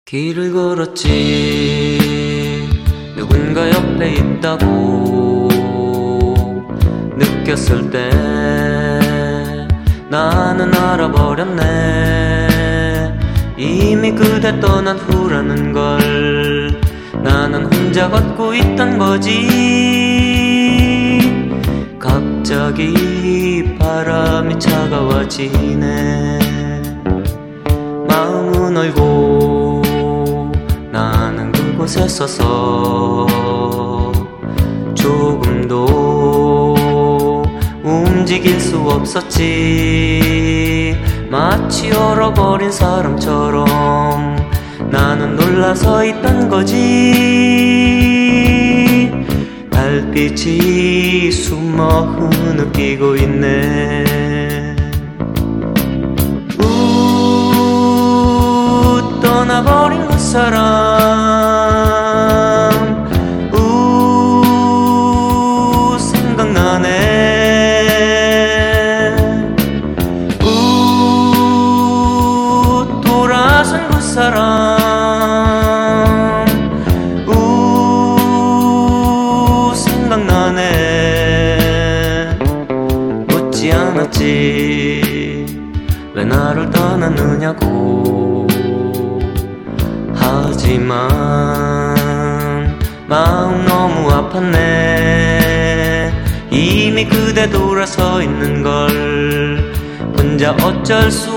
길을 걸었지. 누군가 옆에 있다고 느꼈을 때 나는 알아버렸네. 이미 그대 떠난 후라는 걸 나는 혼자 걷고 있던 거지. 갑자기 바람이 차가워지네. 마음은 얼고 나는 그곳에 서서 조금도 움직일 수 없었지. 마치 얼어버린 사람처럼 나는 놀라서 있던 거지. 달빛이 숨어 흐느끼고 있네. 떠나버린 그 사람 생각나네. 돌아선 그 사람 생각나네. 묻지 않았지 왜 나를 떠났느냐고. 하지만 마음 너무 아팠네. 이미 그대 돌아서 있는 걸 혼자 어쩔 수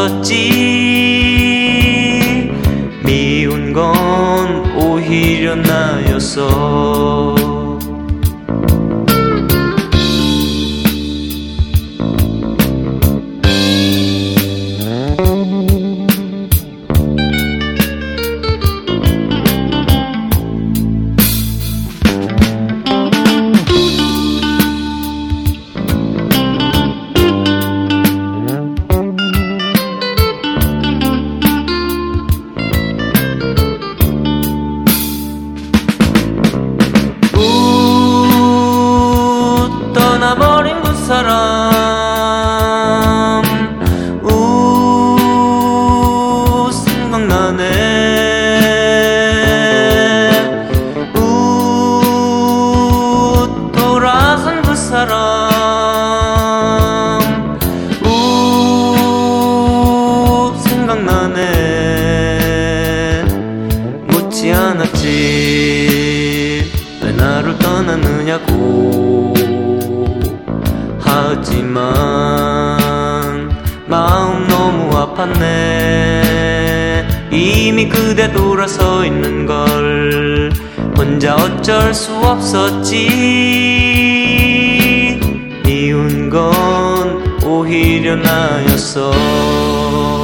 없었지. 미운 건 오히려 나였어. 떠나버린 그 사람 생각나네. 돌아선 그 사람 생각나네. 묻지 않았지 왜 나를 떠났느냐고. 하지만 마음 너무 아팠네. 이미 그대 돌아서 있는 걸 혼자 어쩔 수 없었지. 미운 건 오히려 나였어.